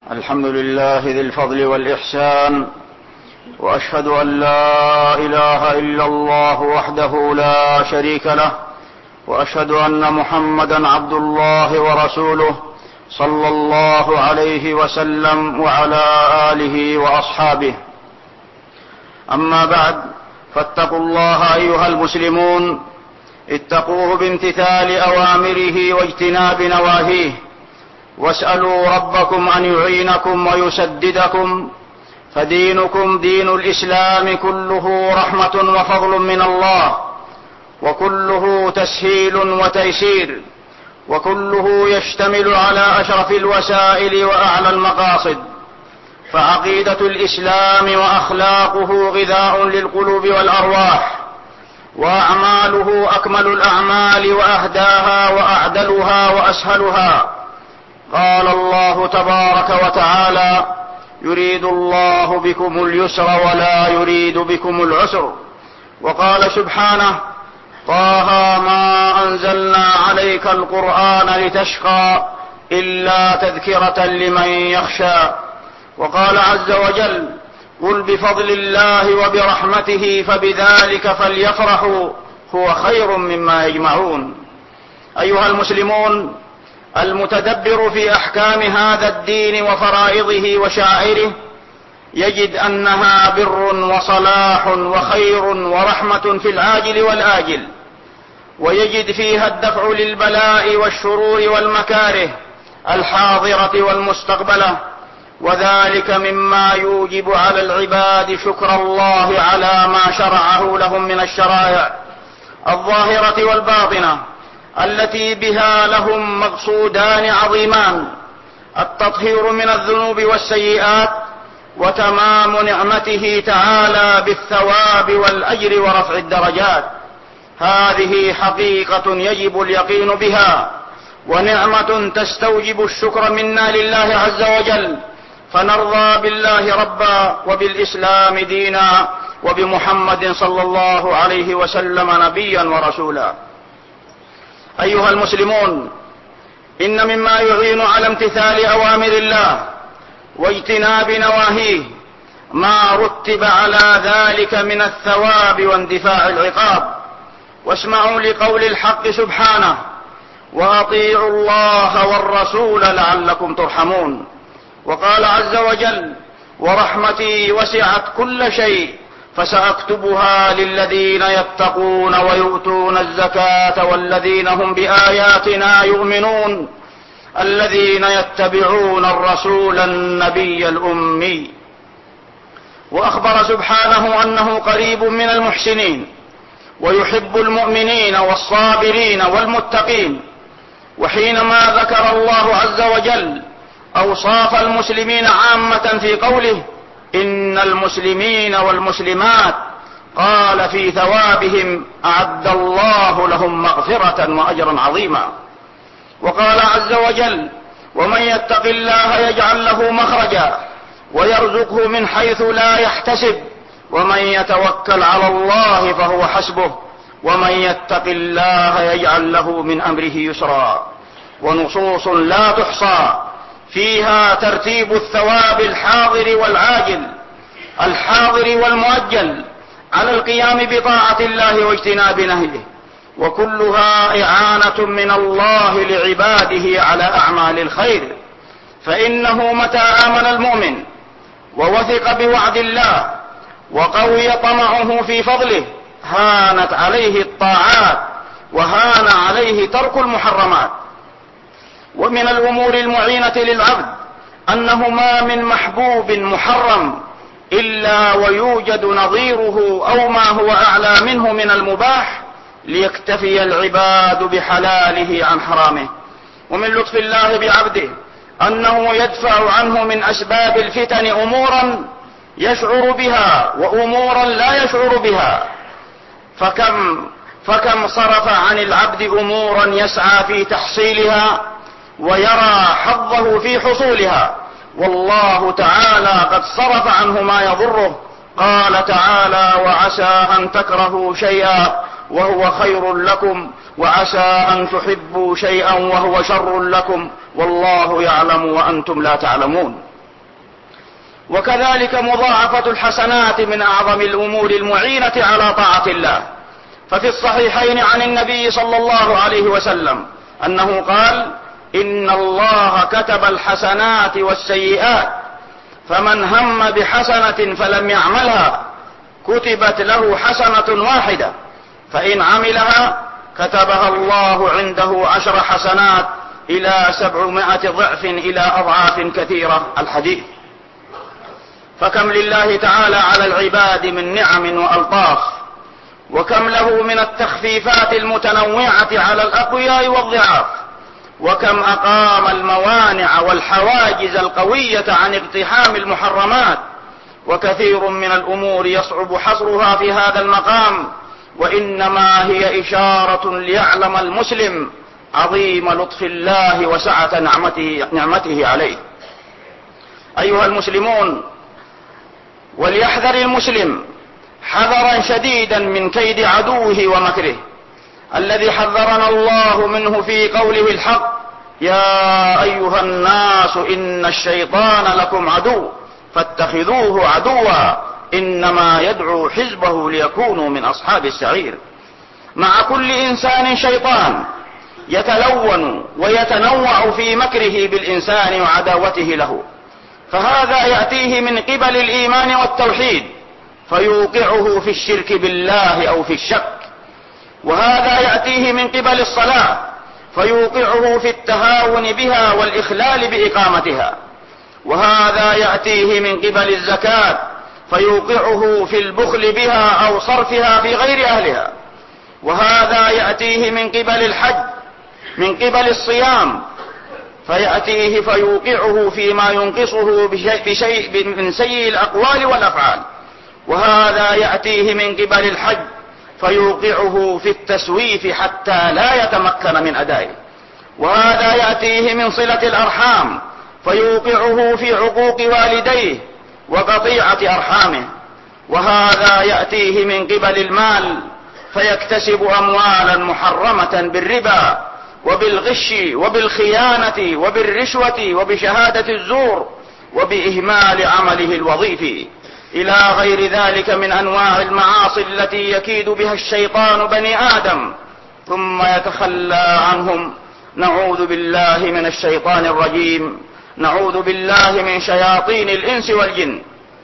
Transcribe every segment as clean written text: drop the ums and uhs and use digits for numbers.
الحمد لله ذي الفضل والإحسان، وأشهد أن لا إله إلا الله وحده لا شريك له، وأشهد أن محمدا عبد الله ورسوله صلى الله عليه وسلم وعلى آله وأصحابه. أما بعد، فاتقوا الله أيها المسلمون، اتقوه بامتثال أوامره واجتناب نواهيه، واسألوا ربكم أن يعينكم ويسددكم، فدينكم دين الإسلام كله رحمة وفضل من الله، وكله تسهيل وتيسير، وكله يشتمل على أشرف الوسائل وأعلى المقاصد. فعقيدة الإسلام وأخلاقه غذاء للقلوب والأرواح، وأعماله أكمل الأعمال وأهداها وأعدلها وأسهلها. قال الله تبارك وتعالى: يريد الله بكم اليسر ولا يريد بكم العسر. وقال سبحانه: طه ما أنزلنا عليك القرآن لتشقى إلا تذكرة لمن يخشى. وقال عز وجل: قل بفضل الله وبرحمته فبذلك فليفرحوا هو خير مما يجمعون. أيها المسلمون، المتدبر في أحكام هذا الدين وفرائضه وشعائره يجد أنها بر وصلاح وخير ورحمة في العاجل والآجل، ويجد فيها الدفع للبلاء والشرور والمكاره الحاضرة والمستقبلة، وذلك مما يوجب على العباد شكر الله على ما شرعه لهم من الشرائع الظاهرة والباطنة، التي بها لهم مقصودان عظيمان: التطهير من الذنوب والسيئات، وتمام نعمته تعالى بالثواب والأجر ورفع الدرجات. هذه حقيقة يجب اليقين بها، ونعمة تستوجب الشكر منا لله عز وجل، فنرضى بالله ربا، وبالإسلام دينا، وبمحمد صلى الله عليه وسلم نبيا ورسولا. أيها المسلمون، إن مما يعين على امتثال أوامر الله واجتناب نواهيه ما رتب على ذلك من الثواب واندفاع العقاب. واسمعوا لقول الحق سبحانه: وأطيعوا الله والرسول لعلكم ترحمون. وقال عز وجل: ورحمتي وسعت كل شيء فسأكتبها للذين يتقون ويؤتون الزكاة والذين هم بآياتنا يؤمنون الذين يتبعون الرسول النبي الأمي. وأخبر سبحانه أنه قريب من المحسنين، ويحب المؤمنين والصابرين والمتقين. وحينما ذكر الله عز وجل أوصاف المسلمين عامة في قوله: إن المسلمين والمسلمات، قال في ثوابهم: أعد الله لهم مغفرة وأجرا عظيما. وقال عز وجل: ومن يتق الله يجعل له مخرجا ويرزقه من حيث لا يحتسب ومن يتوكل على الله فهو حسبه ومن يتق الله يجعل له من أمره يسرا. ونصوص لا تحصى فيها ترتيب الثواب الحاضر والعاجل، الحاضر والمؤجل، على القيام بطاعة الله واجتناب نهيه، وكلها إعانة من الله لعباده على أعمال الخير. فإنه متى آمن المؤمن ووثق بوعد الله وقوي طمعه في فضله هانت عليه الطاعات وهان عليه ترك المحرمات. ومن الأمور المعينة للعبد أنه ما من محبوب محرم إلا ويوجد نظيره أو ما هو أعلى منه من المباح، ليكتفي العباد بحلاله عن حرامه. ومن لطف الله بعبده أنه يدفع عنه من أسباب الفتن أمورا يشعر بها وأمورا لا يشعر بها، فكم صرف عن العبد أمورا يسعى في تحصيلها ويرى حظه في حصولها، والله تعالى قد صرف عنه ما يضره. قال تعالى: وعسى أن تكرهوا شيئا وهو خير لكم وعسى أن تحبوا شيئا وهو شر لكم والله يعلم وأنتم لا تعلمون. وكذلك مضاعفة الحسنات من أعظم الأمور المعينة على طاعة الله. ففي الصحيحين عن النبي صلى الله عليه وسلم أنه قال: إن الله كتب الحسنات والسيئات، فمن هم بحسنة فلم يعملها كتبت له حسنة واحدة، فإن عملها كتبها الله عنده 10 حسنات إلى 700 ضعف إلى أضعاف كثيرة. الحديث. فكم لله تعالى على العباد من نعم وألطاف، وكم له من التخفيفات المتنوعة على الأقوياء والضعاف، وكم أقام الموانع والحواجز القوية عن اقتحام المحرمات، وكثير من الأمور يصعب حصرها في هذا المقام، وإنما هي إشارة ليعلم المسلم عظيم لطف الله وسعة نعمته عليه. أيها المسلمون، وليحذر المسلم حذرا شديدا من كيد عدوه ومكره الذي حذرنا الله منه في قوله الحق: يا أيها الناس إن الشيطان لكم عدو فاتخذوه عدوا إنما يدعو حزبه ليكونوا من أصحاب السعير. مع كل إنسان شيطان يتلون ويتنوع في مكره بالإنسان وعداوته له، فهذا يأتيه من قبل الإيمان والتوحيد فيوقعه في الشرك بالله أو في الشك، وهذا يأتيه من قبل الصلاة فيوقعه في التهاون بها والإخلال بإقامتها، وهذا يأتيه من قبل الزكاة فيوقعه في البخل بها أو صرفها في غير أهلها، وهذا يأتيه من قبل الحج من قبل الصيام فيأتيه فيوقعه فيما ينقصه بشيء من سيء الأقوال والأفعال، وهذا يأتيه من قبل الحج فيوقعه في التسويف حتى لا يتمكن من أدائه، وهذا يأتيه من صلة الأرحام فيوقعه في عقوق والديه وقطيعة أرحامه، وهذا يأتيه من قبل المال فيكتسب أموالا محرمة بالربا وبالغش وبالخيانة وبالرشوة وبشهادة الزور وبإهمال عمله الوظيفي إلى غير ذلك من أنواع المعاصي التي يكيد بها الشيطان بني آدم ثم يتخلى عنهم. نعوذ بالله من الشيطان الرجيم، نعوذ بالله من شياطين الإنس والجن،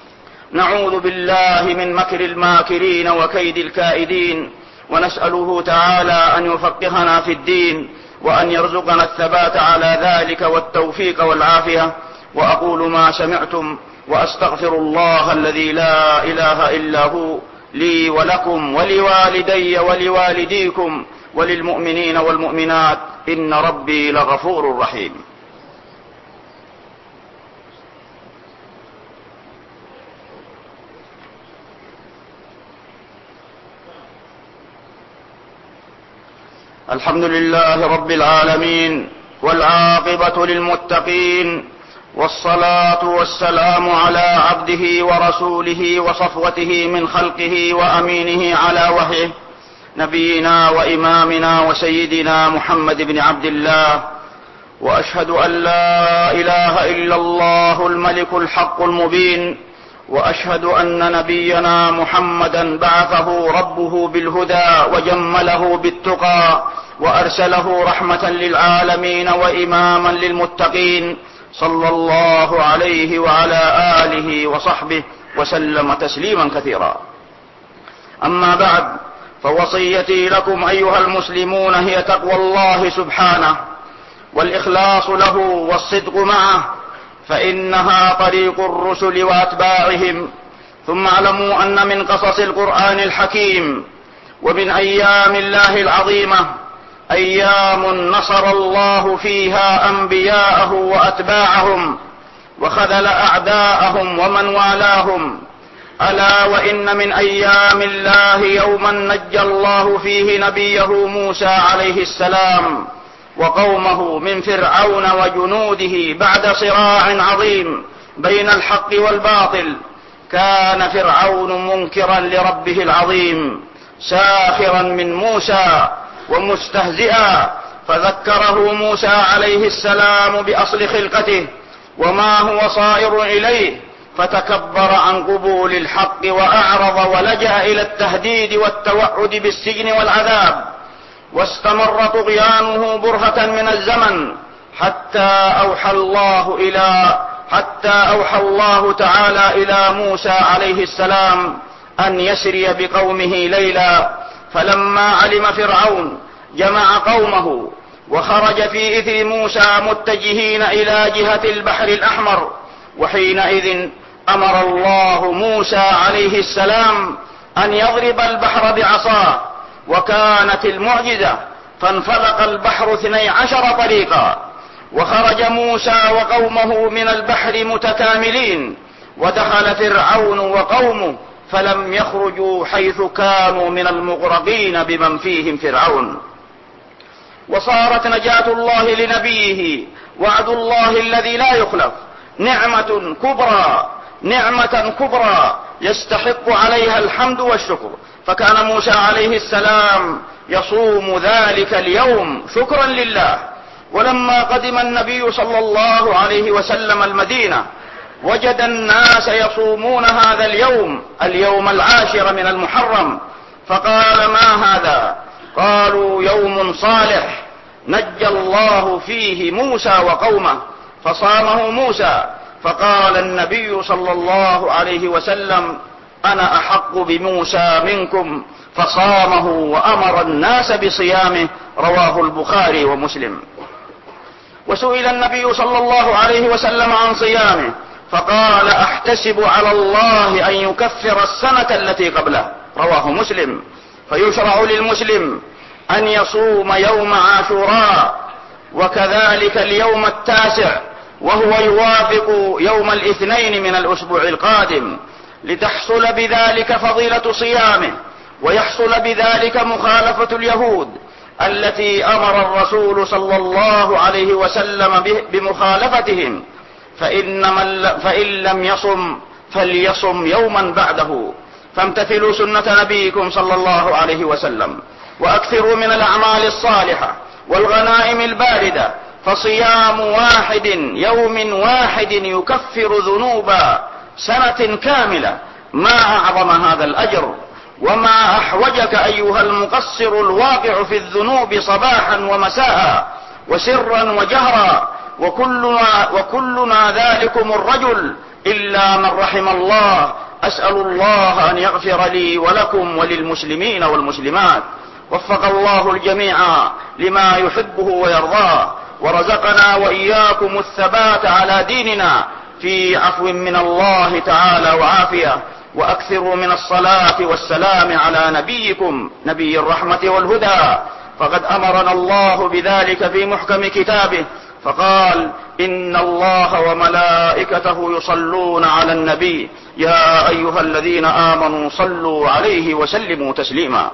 نعوذ بالله من مكر الماكرين وكيد الكائدين، ونسأله تعالى أن يفقهنا في الدين وأن يرزقنا الثبات على ذلك والتوفيق والعافية. وأقول ما سمعتم وأستغفر الله الذي لا إله إلا هو لي ولكم ولوالدي ولوالديكم وللمؤمنين والمؤمنات، إن ربي لغفور رحيم. الحمد لله رب العالمين، والعاقبة للمتقين، والصلاة والسلام على عبده ورسوله وصفوته من خلقه وأمينه على وحيه، نبينا وإمامنا وسيدنا محمد بن عبد الله. وأشهد أن لا إله إلا الله الملك الحق المبين، وأشهد أن نبينا محمدا بعثه ربه بالهدى وجمله بالتقى وأرسله رحمة للعالمين وإماما للمتقين، صلى الله عليه وعلى آله وصحبه وسلم تسليما كثيرا. أما بعد، فوصيتي لكم أيها المسلمون هي تقوى الله سبحانه والإخلاص له والصدق معه، فإنها طريق الرسل وأتباعهم. ثم اعلموا أن من قصص القرآن الحكيم ومن أيام الله العظيمة أيام نصر الله فيها أنبياءه وأتباعهم وخذل أعداءهم ومن والاهم. ألا وإن من أيام الله يوما نجى الله فيه نبيه موسى عليه السلام وقومه من فرعون وجنوده بعد صراع عظيم بين الحق والباطل. كان فرعون منكرا لربه العظيم ساخرا من موسى ومستهزئا، فذكره موسى عليه السلام بأصل خلقته وما هو صائر إليه، فتكبر عن قبول الحق وأعرض ولجأ إلى التهديد والتوعد بالسجن والعذاب، واستمر طغيانه برهة من الزمن حتى أوحى الله تعالى إلى موسى عليه السلام أن يسري بقومه ليلا. فلما علم فرعون جمع قومه وخرج في إثر موسى متجهين إلى جهة البحر الأحمر، وحينئذ أمر الله موسى عليه السلام أن يضرب البحر بعصاه، وكانت المعجزة فانفلق البحر 12 طريقا، وخرج موسى وقومه من البحر متكاملين، ودخل فرعون وقومه فلم يخرجوا حيث كانوا من المغرقين بمن فيهم فرعون. وصارت نجاة الله لنبيه وعد الله الذي لا يخلف نعمة كبرى يستحق عليها الحمد والشكر. فكان موسى عليه السلام يصوم ذلك اليوم شكرا لله. ولما قدم النبي صلى الله عليه وسلم المدينة وجد الناس يصومون هذا اليوم 10 من المحرم، فقال: ما هذا؟ قالوا: يوم صالح نجى الله فيه موسى وقومه، فصامه موسى. فقال النبي صلى الله عليه وسلم: أنا أحق بموسى منكم، فصامه وأمر الناس بصيامه. رواه البخاري ومسلم. وسئل النبي صلى الله عليه وسلم عن صيامه فقال: أحتسب على الله أن يكفر السنة التي قبله. رواه مسلم. فيشرع للمسلم أن يصوم يوم عاشوراء وكذلك اليوم 9 وهو يوافق يوم 2 من الأسبوع القادم، لتحصل بذلك فضيلة صيامه، ويحصل بذلك مخالفة اليهود التي أمر الرسول صلى الله عليه وسلم بمخالفتهم، فإن لم يصم فليصم يوما بعده. فامتثلوا سنة نبيكم صلى الله عليه وسلم، وأكثروا من الأعمال الصالحة والغنائم الباردة، فصيام يوم واحد يكفر ذنوب سنة كاملة. ما أعظم هذا الأجر، وما أحوجك أيها المقصر الواقع في الذنوب صباحا ومساء وسرا وجهرا، وكلنا ذلكم الرجل إلا من رحم الله. أسأل الله أن يغفر لي ولكم وللمسلمين والمسلمات. وفق الله الجميع لما يحبه ويرضاه، ورزقنا وإياكم الثبات على ديننا في عفو من الله تعالى وعافية. وأكثروا من الصلاة والسلام على نبيكم نبي الرحمة والهدى، فقد أمرنا الله بذلك في محكم كتابه، فقال: إن الله وملائكته يصلون على النبي يا أيها الذين آمنوا صلوا عليه وسلموا تسليما.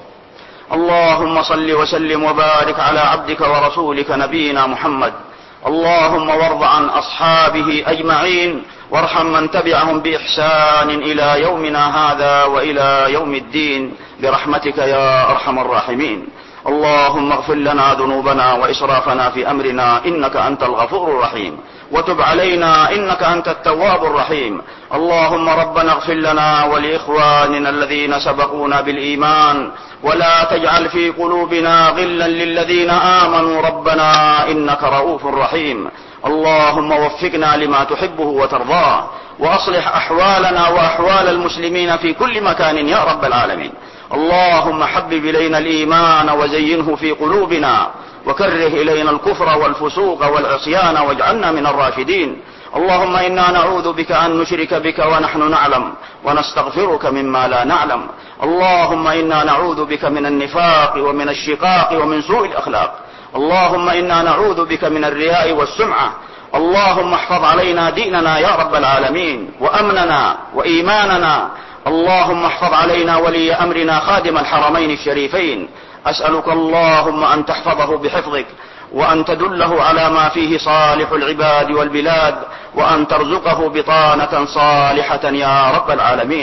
اللهم صل وسلم وبارك على عبدك ورسولك نبينا محمد. اللهم وارض عن أصحابه أجمعين، وارحم من تبعهم بإحسان إلى يومنا هذا وإلى يوم الدين برحمتك يا أرحم الراحمين. اللهم اغفر لنا ذنوبنا وإسرافنا في أمرنا إنك أنت الغفور الرحيم، وتب علينا إنك أنت التواب الرحيم. اللهم ربنا اغفر لنا ولإخواننا الذين سبقونا بالإيمان، ولا تجعل في قلوبنا غلا للذين آمنوا ربنا إنك رؤوف رحيم. اللهم وفقنا لما تحبه وترضاه، وأصلح أحوالنا وأحوال المسلمين في كل مكان يا رب العالمين. اللهم حبب إلينا الإيمان وزينه في قلوبنا، وكره إلينا الكفر والفسوق والعصيان واجعلنا من الراشدين. اللهم إنا نعوذ بك أن نشرك بك ونحن نعلم، ونستغفرك مما لا نعلم. اللهم إنا نعوذ بك من النفاق ومن الشقاق ومن سوء الأخلاق. اللهم إنا نعوذ بك من الرياء والسمعة. اللهم احفظ علينا ديننا يا رب العالمين، وأمننا وإيماننا. اللهم احفظ علينا ولي أمرنا خادم الحرمين الشريفين. أسألك اللهم أن تحفظه بحفظك، وأن تدله على ما فيه صالح العباد والبلاد، وأن ترزقه بطانة صالحة يا رب العالمين.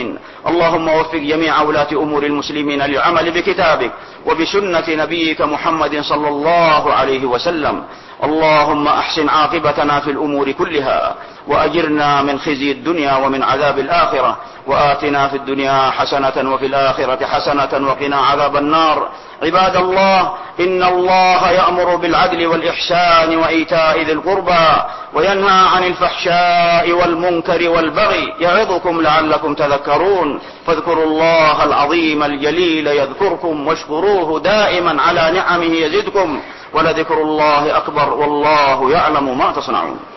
اللهم وفق جميع ولاة أمور المسلمين للعمل بكتابك وبسنة نبيك محمد صلى الله عليه وسلم. اللهم أحسن عاقبتنا في الأمور كلها وأجرنا من خزي الدنيا ومن عذاب الآخرة، وآتنا في الدنيا حسنة وفي الآخرة حسنة وقنا عذاب النار. عباد الله، إن الله يأمر بالعدل والإحسان وإيتاء ذي القربى وينهى عن الفحشاء والمنكر والبغي يعظكم لعلكم تذكرون. فاذكروا الله العظيم الجليل يذكركم واشكروه دائما على نعمه يزدكم، ولذكر الله أكبر والله يعلم ما تصنعون.